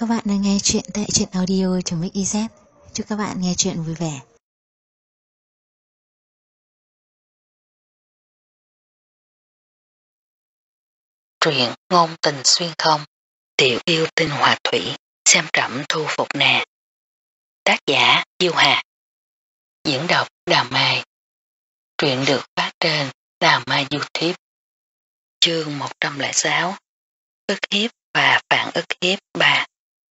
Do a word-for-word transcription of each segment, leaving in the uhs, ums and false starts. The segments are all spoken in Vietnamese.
các bạn đang nghe chuyện tại truyện audio.mixyz. Chúc các bạn nghe chuyện vui vẻ. Truyện ngôn tình xuyên không, tiểu yêu tinh hòa thủy, xem trẫm thu phục nàng. Tác giả Diêu Hà. Diễn đọc Đào Mai. Truyện được phát trên Đào Mai YouTube. Chương một trăm lẻ sáu. Ức hiếp và phản ức hiếp ba.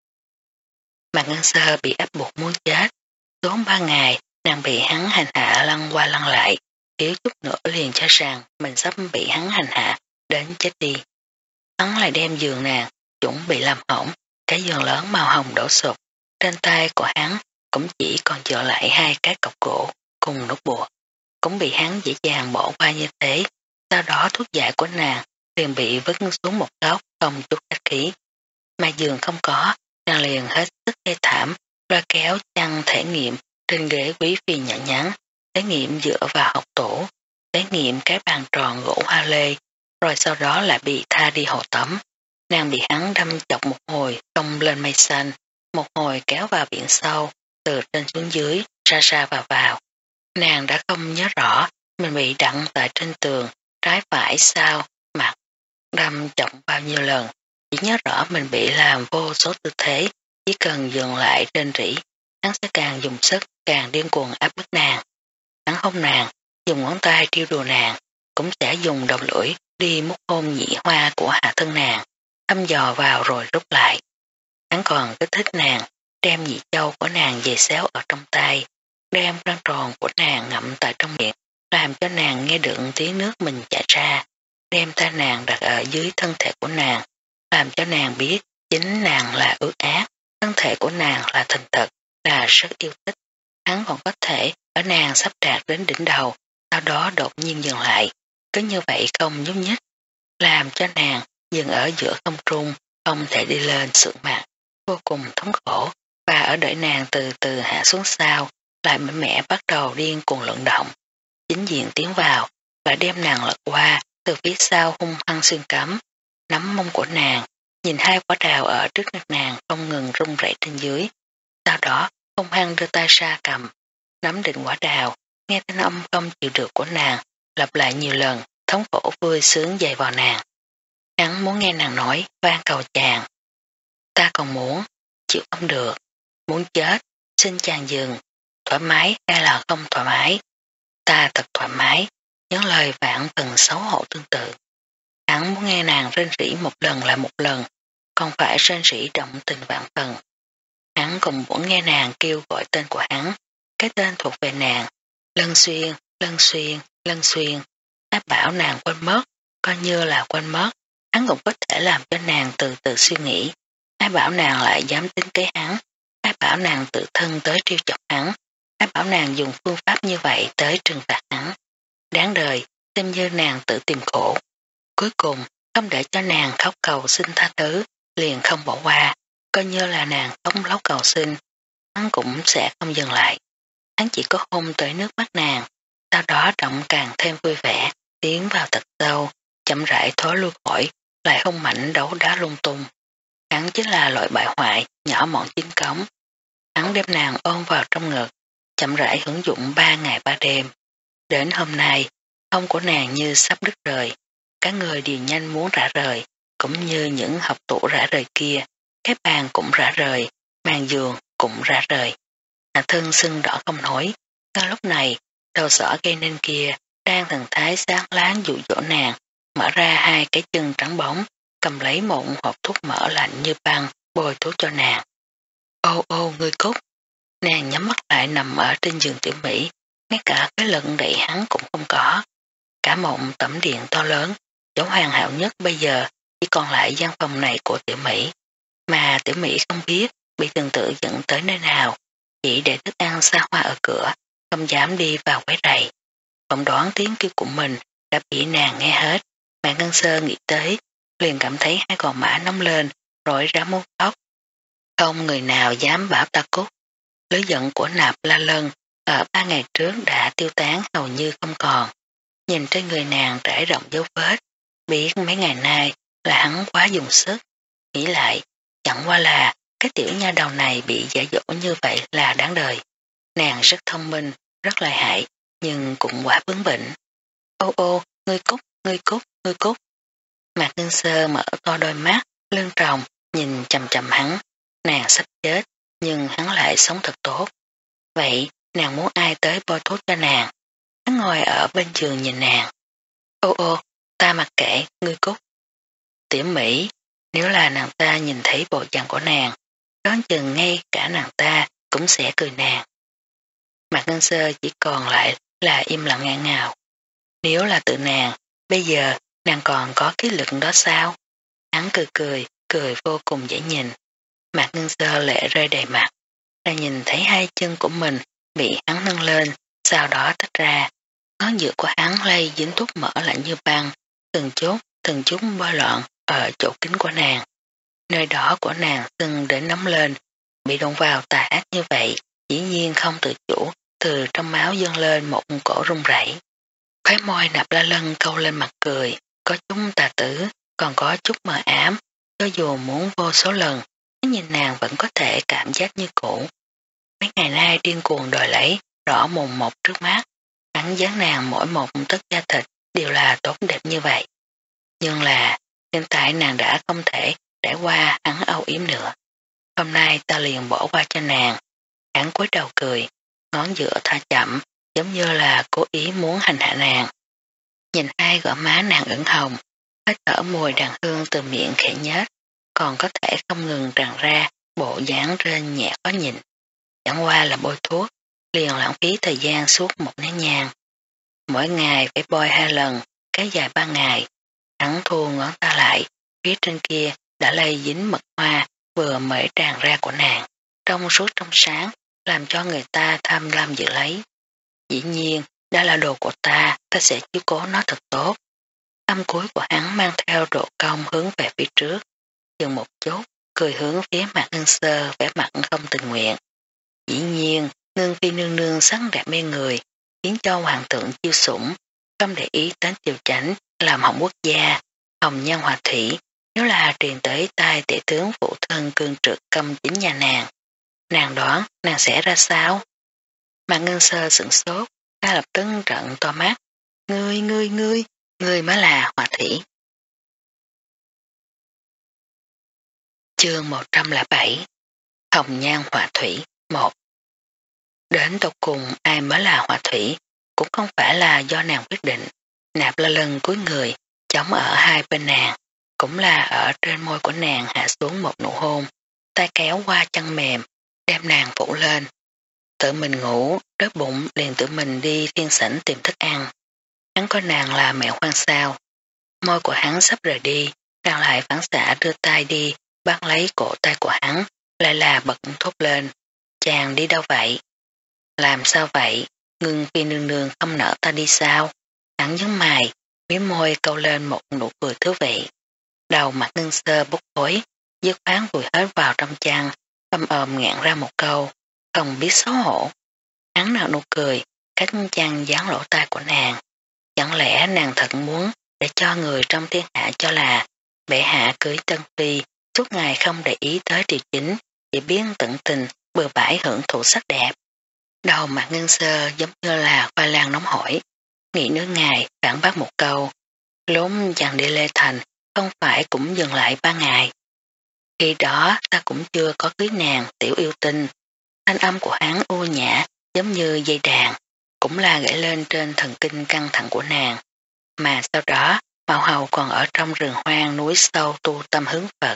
Mạc Ngân Sơ bị ép buộc muốn chết. Tốn ba ngày, nàng bị hắn hành hạ lăn qua lăn lại, thiếu chút nữa liền cho rằng mình sắp bị hắn hành hạ, đến chết đi. Hắn lại đem giường nàng, chuẩn bị làm hỏng, cái giường lớn màu hồng đổ sụp. Trên tay của hắn cũng chỉ còn dựa lại hai cái cọc gỗ cùng nút buộc, cũng bị hắn dễ dàng bỏ qua như thế. Sau đó thuốc giải của nàng liền bị vứt xuống một góc không chút khách khí. Mà giường không có, nàng liền hết sức gây thảm, loa kéo chăn thể nghiệm trên ghế quý phi nhỏ nhắn, thể nghiệm dựa vào học tủ, thể nghiệm cái bàn tròn gỗ hoa lê, rồi sau đó lại bị tha đi hồ tắm. Nàng bị hắn đâm chọc một hồi không lên mây xanh, một hồi kéo vào biển sâu, từ trên xuống dưới, ra ra vào vào. Nàng đã không nhớ rõ mình bị đặn tại trên tường, trái phải sau, mặt, đâm chọc bao nhiêu lần, chỉ nhớ rõ mình bị làm vô số tư thế, chỉ cần dừng lại trên rỉ, hắn sẽ càng dùng sức, càng điên cuồng áp bức nàng. Hắn hôn nàng, dùng ngón tay trêu đùa nàng, cũng sẽ dùng đầu lưỡi đi mút hôn nhị hoa của hạ thân nàng, thăm dò vào rồi rút lại. Hắn còn kích thích nàng, đem nhị châu của nàng về xéo ở trong tay, đem răng tròn của nàng ngậm tại trong miệng, làm cho nàng nghe được tiếng nước mình chảy ra, đem tay nàng đặt ở dưới thân thể của nàng, làm cho nàng biết chính nàng là ước ác, thân thể của nàng là thành thật, là rất yêu thích. Hắn còn có thể ở nàng sắp đạt đến đỉnh đầu, sau đó đột nhiên dừng lại, cứ như vậy không nhúc nhích, làm cho nàng dừng ở giữa không trung, không thể đi lên sượng mặt, vô cùng thống khổ, và ở đợi nàng từ từ hạ xuống sau, lại mạnh mẽ bắt đầu điên cuồng luận động. Chính diện tiến vào, lại đem nàng lật qua, từ phía sau hung hăng xuyên cắm, nắm mông của nàng, nhìn hai quả đào ở trước mặt nàng không ngừng rung rẩy trên dưới. Sau đó, hung hăng đưa tay ra cầm, nắm định quả đào, nghe thanh âm không chịu được của nàng, lặp lại nhiều lần, thống khổ vui sướng dày vào nàng. Hắn muốn nghe nàng nói, van cầu chàng. Ta còn muốn, chịu không được, muốn chết, xin chàng dừng, thoải mái hay là không thoải mái. Ta thật thoải mái, những lời vạn phần xấu hổ tương tự. Hắn muốn nghe nàng rên rỉ một lần là một lần, không phải rên rỉ động tình vạn phần. Hắn cũng muốn nghe nàng kêu gọi tên của hắn, cái tên thuộc về nàng, Lân Xuyên, Lân Xuyên, Lân Xuyên. Áp bảo nàng quên mất, coi như là quên mất, hắn cũng có thể làm cho nàng từ từ suy nghĩ. Áp bảo nàng lại dám tính kế hắn, áp bảo nàng tự thân tới trêu chọc hắn, áp bảo nàng dùng phương pháp như vậy tới trừng phạt hắn. Đáng đời, xem như nàng tự tìm khổ. Cuối cùng, không để cho nàng khóc cầu xin tha thứ, liền không bỏ qua, coi như là nàng khóc lóc cầu xin, hắn cũng sẽ không dừng lại. Hắn chỉ có hôn tới nước mắt nàng, sau đó động càng thêm vui vẻ, tiến vào thật sâu, chậm rãi thối lui khỏi, lại hôn mạnh đấu đá lung tung. Hắn chính là loại bại hoại, nhỏ mọn chính cống. Hắn đem nàng ôm vào trong ngực, chậm rãi hưởng dụng ba ngày ba đêm. Đến hôm nay, hông của nàng như sắp đứt rời, cả người đều nhanh muốn rã rời, cũng như những học tủ rã rời kia, cái bàn cũng rã rời, màn giường cũng rã rời. Hạ thân sưng đỏ không nổi, ngay lúc này, đầu sỏ gây nên kia, đang thần thái sáng láng dụ dỗ nàng, mở ra hai cái chân trắng bóng, cầm lấy một hộp thuốc mỡ lạnh như băng, bôi thuốc cho nàng. Ô ô ngươi cút, nàng nhắm mắt lại nằm ở trên giường Tiểu Mỹ, ngay cả cái lận đẩy hắn cũng không có. Cả một tẩm điện to lớn, chỗ hoàn hảo nhất bây giờ chỉ còn lại gian phòng này của Tiểu Mỹ, mà Tiểu Mỹ không biết bị từng tự dẫn tới nơi nào, chỉ để thức ăn xa hoa ở cửa, không dám đi vào quấy rầy. Phỏng đoán tiếng kêu của mình đã bị nàng nghe hết, mà Ngân Sơ nghĩ tới, liền cảm thấy hai gò má nóng lên, rối ra muốn khóc. Không người nào dám bảo ta cút. Lưới giận của Nạp La Lân ở ba ngày trước đã tiêu tán hầu như không còn. Nhìn trên người nàng trải rộng dấu vết, biết mấy ngày nay là hắn quá dùng sức. Nghĩ lại, chẳng qua là cái tiểu nha đầu này bị dạy dỗ như vậy là đáng đời. Nàng rất thông minh, rất lợi hại, nhưng cũng quá bướng bỉnh. Ô ô, ngươi cút, ngươi cút, ngươi cút. Mạc Ngân Sơ mở to đôi mắt, lưng tròng, nhìn chầm chầm hắn. Nàng sắp chết, nhưng hắn lại sống thật tốt. Vậy, nàng muốn ai tới bôi thuốc cho nàng? Hắn ngồi ở bên giường nhìn nàng. Ô ô, ta mặc kệ, ngươi cút. Tiểu Mỹ, nếu là nàng ta nhìn thấy bộ dạng của nàng, đoán chừng ngay cả nàng ta cũng sẽ cười nàng. Mạc Ngân Sơ chỉ còn lại là im lặng ngạn ngào. Nếu là tự nàng, bây giờ nàng còn có cái lực đó sao? Hắn cười cười, cười vô cùng dễ nhìn. Mạc Ngân Sơ lệ rơi đầy mặt. Nàng nhìn thấy hai chân của mình bị hắn nâng lên, sau đó tách ra. Ngón giữa của hắn lây dính thuốc mỡ lạnh như băng, từng chút, từng chút bôi loạn ở chỗ kính của nàng. Nơi đó của nàng sưng đến nóng lên, bị đụng vào tà ác như vậy, dĩ nhiên không tự chủ, từ trong máu dâng lên một cổ run rẩy. Khóe môi Nạp La Lân câu lên mặt cười, có chút tà tử, còn có chút mờ ám, cho dù muốn vô số lần, nhìn nàng vẫn có thể cảm giác như cũ. Mấy ngày nay điên cuồng đòi lấy, rõ mồn một trước mắt, hắn dán nàng mỗi một tấc da thịt đều là tốt đẹp như vậy. Nhưng là, hiện tại nàng đã không thể trải qua hắn âu yếm nữa. Hôm nay ta liền bỏ qua cho nàng. Hắn cúi đầu cười, ngón giữa tha chậm, giống như là cố ý muốn hành hạ nàng. Nhìn hai gò má nàng ửng hồng, hết thở mùi đàn hương từ miệng khẽ nhếch, còn có thể không ngừng tràn ra bộ dáng rên nhẹ khó nhìn. Chẳng qua là bôi thuốc, liền lãng phí thời gian suốt một nén nhang. Mỗi ngày phải bôi hai lần, kéo dài ba ngày. Hắn thu ngón ta lại, phía trên kia đã lây dính mật hoa vừa mới tràn ra của nàng, trong suốt trong sáng, làm cho người ta tham lam giữ lấy. Dĩ nhiên, đó là đồ của ta, ta sẽ chiếu cố nó thật tốt. Âm cuối của hắn mang theo độ cong hướng về phía trước, dừng một chút, cười hướng phía Mạc Ngân Sơ vẻ mặt không tình nguyện. Dĩ nhiên, Ngân Phi nương nương sắc đẹp mê người, khiến cho hoàng thượng chiêu sủng, không để ý đến triều chánh làm hỏng quốc gia, hồng nhan hòa thủy, nếu là truyền tới tai tể tướng phụ thân cương trực câm chính nhà nàng. Nàng đoán nàng sẽ ra sao? Mạc Ngân Sơ sửng sốt, ta lập tức trận to mắt. Ngươi, ngươi, ngươi, ngươi mới là hòa thủy. Chương một trăm lẻ bảy Hồng nhan họa thủy một. Đến tột cùng ai mới là họa thủy cũng không phải là do nàng quyết định. Nạp La Lân cúi người, chống ở hai bên nàng, cũng là ở trên môi của nàng hạ xuống một nụ hôn, tay kéo qua chân mềm, đem nàng phủ lên. Tự mình ngủ, đói bụng liền tự mình đi thiên sảnh tìm thức ăn. Hắn coi nàng là mẹ khoan sao. Môi của hắn sắp rời đi, nàng lại phản xạ đưa tay đi, bắt lấy cổ tay của hắn, lại là bật thốt lên. Chàng đi đâu vậy? Làm sao vậy? Ngưng Phi nương nương không nỡ ta đi sao? Hắn nhướng mày, mí môi câu lên một nụ cười thú vị. Đầu Mặt Ngân Sơ bốc khối, dứt khoát vùi hết vào trong chăn, ôm ôm ngạn ra một câu, không biết xấu hổ. Hắn nở nụ cười, cách chăn dán lỗ tai của nàng. Chẳng lẽ nàng thật muốn để cho người trong thiên hạ cho là bệ hạ cưới Tân Phi, suốt ngày không để ý tới điều chính, chỉ biết tận tình bừa bãi hưởng thụ sắc đẹp. Đầu Mặt Ngân Sơ giống như là khoai lang nóng hổi, nghĩ nửa ngày phản bác một câu. Lúc chàng đi Lê Thành không phải cũng dừng lại ba ngày. Khi đó ta cũng chưa có cưới nàng tiểu yêu tinh. Thanh âm của hắn u nhã giống như dây đàn, cũng là gãy lên trên thần kinh căng thẳng của nàng. Mà sau đó Mạo Hầu còn ở trong rừng hoang núi sâu tu tâm hướng Phật.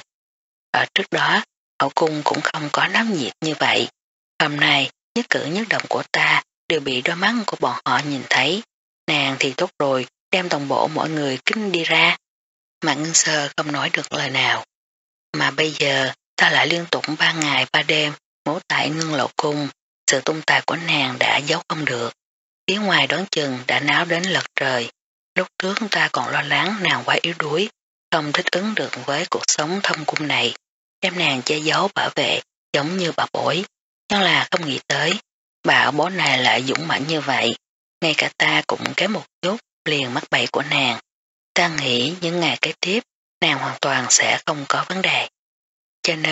Ở trước đó hậu cung cũng không có náo nhiệt như vậy. Hôm nay nhất cử nhất động của ta đều bị đôi mắt của bọn họ nhìn thấy. Nàng thì tốt rồi, đem toàn bộ mọi người kinh đi ra. Mà Ngân Sơ không nói được lời nào. Mà bây giờ ta lại liên tục ba ngày ba đêm ngủ tại Ngân Lộ Cung. Sự tung tài của nàng đã giấu không được. Phía ngoài đoán chừng đã náo đến lật trời. Lúc trước ta còn lo lắng nàng quá yếu đuối, không thích ứng được với cuộc sống thâm cung này, đem nàng che giấu bảo vệ giống như bảo bối. Nhưng là không nghĩ tới, bảo bối này lại dũng mãnh như vậy. Ngay cả ta cũng kém một chút liền mắc bẫy của nàng. Ta nghĩ những ngày kế tiếp nàng hoàn toàn sẽ không có vấn đề. Cho nên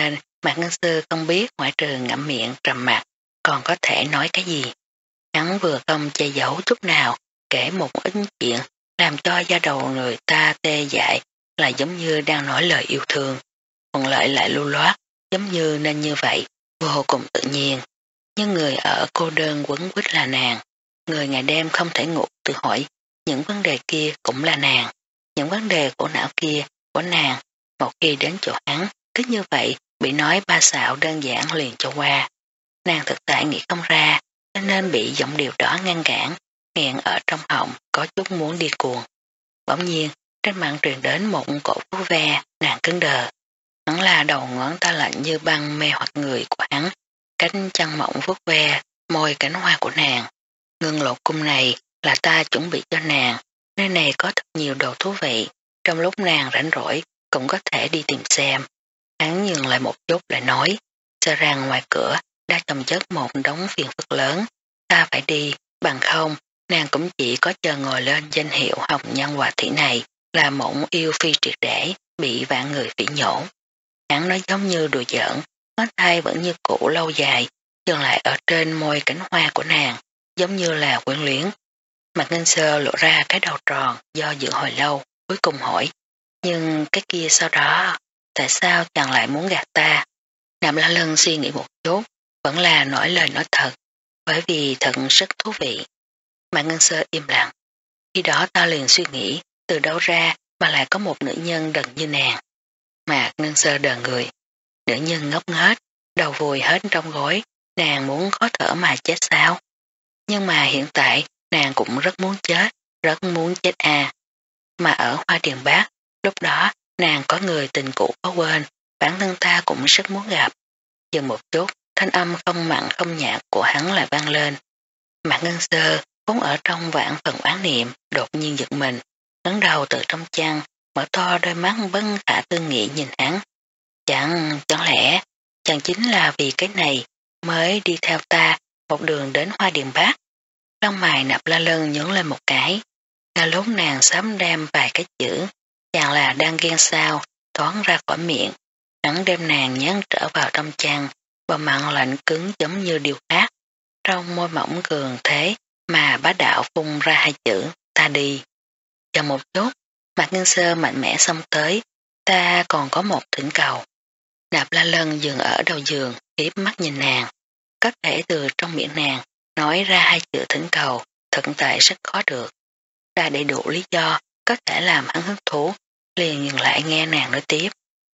Mạc Ngân Sư không biết ngoại trừ ngậm miệng trầm mặt còn có thể nói cái gì. Hắn vừa không che giấu chút nào, kể một ít chuyện làm cho da đầu người ta tê dại, là giống như đang nói lời yêu thương. Thuận lợi lại lưu loát, giống như nên như vậy, vô cùng tự nhiên. Nhưng người ở cô đơn quấn quýt là nàng. Người ngày đêm không thể ngủ tự hỏi, những vấn đề kia cũng là nàng. Những vấn đề khổ não kia của nàng, một khi đến chỗ hắn, cứ như vậy bị nói ba xạo đơn giản liền cho qua. Nàng thực tại nghĩ không ra, cho nên bị giọng điệu đó ngăn cản, nghẹn ở trong họng, có chút muốn đi cuồng. Bỗng nhiên, trên mặt truyền đến một cổ phú ve, nàng cứng đờ. Hắn là đầu ngón tay lạnh như băng mê hoặc người của hắn, cánh chân mỏng vuốt ve, môi cánh hoa của nàng. Ngưng lột cung này là ta chuẩn bị cho nàng, nơi này có thật nhiều đồ thú vị, trong lúc nàng rảnh rỗi cũng có thể đi tìm xem. Hắn dừng lại một chút lại nói, sợ rằng ngoài cửa đã chồng chất một đống phiền phức lớn, ta phải đi, bằng không, nàng cũng chỉ có chờ ngồi lên danh hiệu hồng nhân hòa thủy này là mộng yêu phi triệt để, bị vạn người phỉ nhổ. Hắn nói giống như đùa giỡn, ngón tay vẫn như cũ lâu dài, dừng lại ở trên môi cánh hoa của nàng, giống như là quyến luyến. Mặt Ngân Sơ lộ ra cái đầu tròn do dự hồi lâu, cuối cùng hỏi, nhưng cái kia sau đó, tại sao chàng lại muốn gạt ta? Nạp La Lân suy nghĩ một chút, vẫn là nói lời nói thật, bởi vì thật rất thú vị. Mặt Ngân Sơ im lặng. Khi đó ta liền suy nghĩ, từ đâu ra mà lại có một nữ nhân đần như nàng. Mạc Ngân Sơ đờ người. Nữ nhân ngốc nghếch, đầu vùi hết trong gối, nàng muốn khó thở mà chết sao? Nhưng mà hiện tại nàng cũng rất muốn chết, rất muốn chết à. Mà ở Hoa Điền Bác, lúc đó nàng có người tình cũ có quên, bản thân ta cũng rất muốn gặp. Dừng một chút, thanh âm không mặn không nhạt của hắn lại vang lên. Mạc Ngân Sơ vốn ở trong vạn phần oán niệm, đột nhiên giật mình, ngẩng đầu từ trong chăn, mở to đôi mắt bấn khả tư nghị nhìn hắn. Chẳng, chẳng lẽ, chẳng chính là vì cái này mới đi theo ta một đường đến Hoa Điền Bác. Lông mày Nạp La Lân nhướng lên một cái, ngay lúc nàng sớm đem vài cái chữ, chàng là đang ghen sao, thoáng ra khỏi miệng. Hắn đem nàng nhắn trở vào trong chăn, bờ mặn lạnh cứng giống như điều khác. Trong môi mỏng cường thế mà bá đạo phun ra hai chữ, ta đi. Chờ một chút, Mạc Ngân Sơ mạnh mẽ xông tới, ta còn có một thỉnh cầu. Nạp La Lân dừng ở đầu giường, hiếp mắt nhìn nàng. Có thể từ trong miệng nàng nói ra hai chữ thỉnh cầu, thật tại rất khó được. Đã đầy đủ lý do có thể làm hắn hứng thú, liền dừng lại nghe nàng nói tiếp.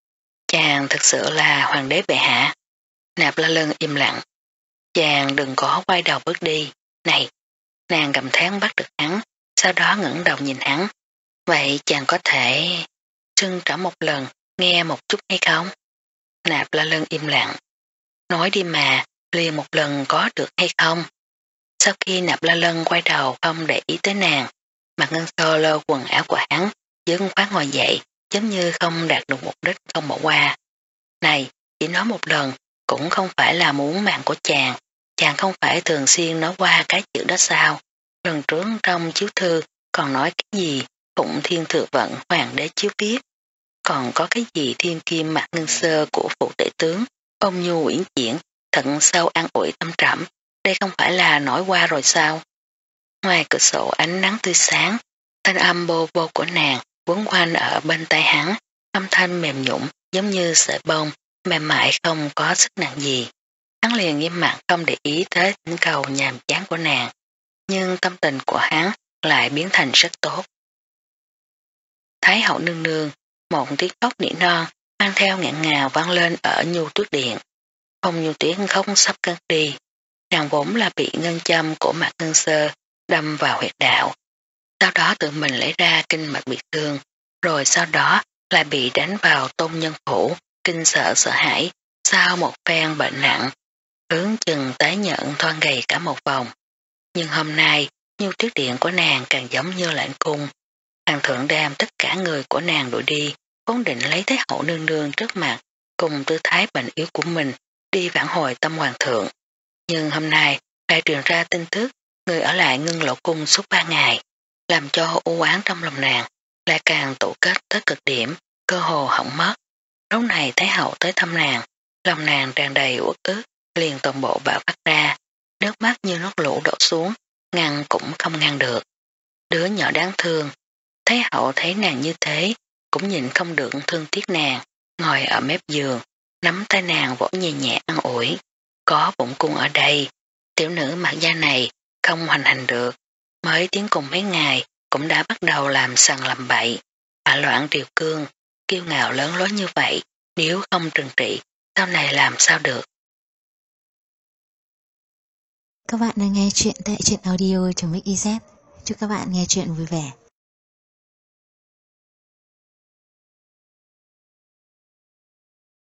Chàng thực sự là hoàng đế bệ hạ. Nạp La Lân im lặng. Chàng đừng có quay đầu bước đi. Này, nàng gầm thét bắt được hắn, sau đó ngẩng đầu nhìn hắn. Vậy chàng có thể xưng trỏ một lần, nghe một chút hay không? Nạp La Lân im lặng. Nói đi mà, liền một lần có được hay không? Sau khi Nạp La Lân quay đầu không để ý tới nàng, Mạc Ngân Sơ lơ quần áo của hắn, dứt khoát ngồi dậy, giống như không đạt được mục đích không bỏ qua. Này, chỉ nói một lần, cũng không phải là muốn mạng của chàng, chàng không phải thường xuyên nói qua cái chữ đó sao? Lần trước trong chiếu thư còn nói cái gì, Phụng Thiên Thừa Vận Hoàng đế chiếu viết, còn có cái gì thiên kim Mạc Ngân Sơ của phụ tể tướng, ôm nhu uyển chuyển, thận sâu an ủi tâm trầm, đây không phải là nói qua rồi sao? Ngoài cửa sổ ánh nắng tươi sáng, thanh âm bô bô của nàng quấn quanh ở bên tay hắn, âm thanh mềm nhũng giống như sợi bông, mềm mại không có sức nặng gì. Hắn liền nghiêm mặt không để ý tới thỉnh cầu nhàm chán của nàng, nhưng tâm tình của hắn lại biến thành rất tốt. Thái hậu nương nương, một tiếng khóc nỉ non mang theo ngạn ngào vang lên ở nhu tuyết điện. Không nhu tuyết khóc sắp cất đi, nàng vốn là bị ngân châm của Mạc Ngân Sơ đâm vào huyệt đạo. Sau đó tự mình lấy ra kinh mạch bị thương, rồi sau đó lại bị đánh vào tôn nhân phủ, kinh sợ sợ hãi, sau một phen bệnh nặng, hướng chừng tái nhận thoan gầy cả một vòng. Nhưng hôm nay, nhu tuyết điện của nàng càng giống như lãnh cung. Hoàng thượng đem tất cả người của nàng đuổi đi, vốn định lấy Thái hậu nương nương trước mặt, cùng tư thái bệnh yếu của mình, đi vãn hồi tâm hoàng thượng. Nhưng hôm nay, lại truyền ra tin tức, người ở lại ngưng lộ cung suốt ba ngày, làm cho u oán trong lòng nàng, lại càng tụ kết tới cực điểm, cơ hồ hỏng mất. Lúc này Thái hậu tới thăm nàng, Lòng nàng tràn đầy uất ức, liền toàn bộ bạo phát ra, nước mắt như nước lũ đổ xuống, ngăn cũng không ngăn được. Đứa nhỏ đáng thương, thấy hậu thấy nàng như thế, cũng nhìn không được thương tiếc nàng, ngồi ở mép giường, nắm tay nàng vỗ nhẹ nhẹ an ủi. Có bụng cung ở đây, tiểu nữ mặc da này không hoành hành được, mới tiến cùng mấy ngày cũng đã bắt đầu làm sằng làm bậy, bạo loạn triều cương, kiêu ngạo lớn lối như vậy, nếu không trừng trị, sau này làm sao được. Các bạn đang nghe chuyện tại truyện audio.mixyz. Chúc các bạn nghe chuyện vui vẻ.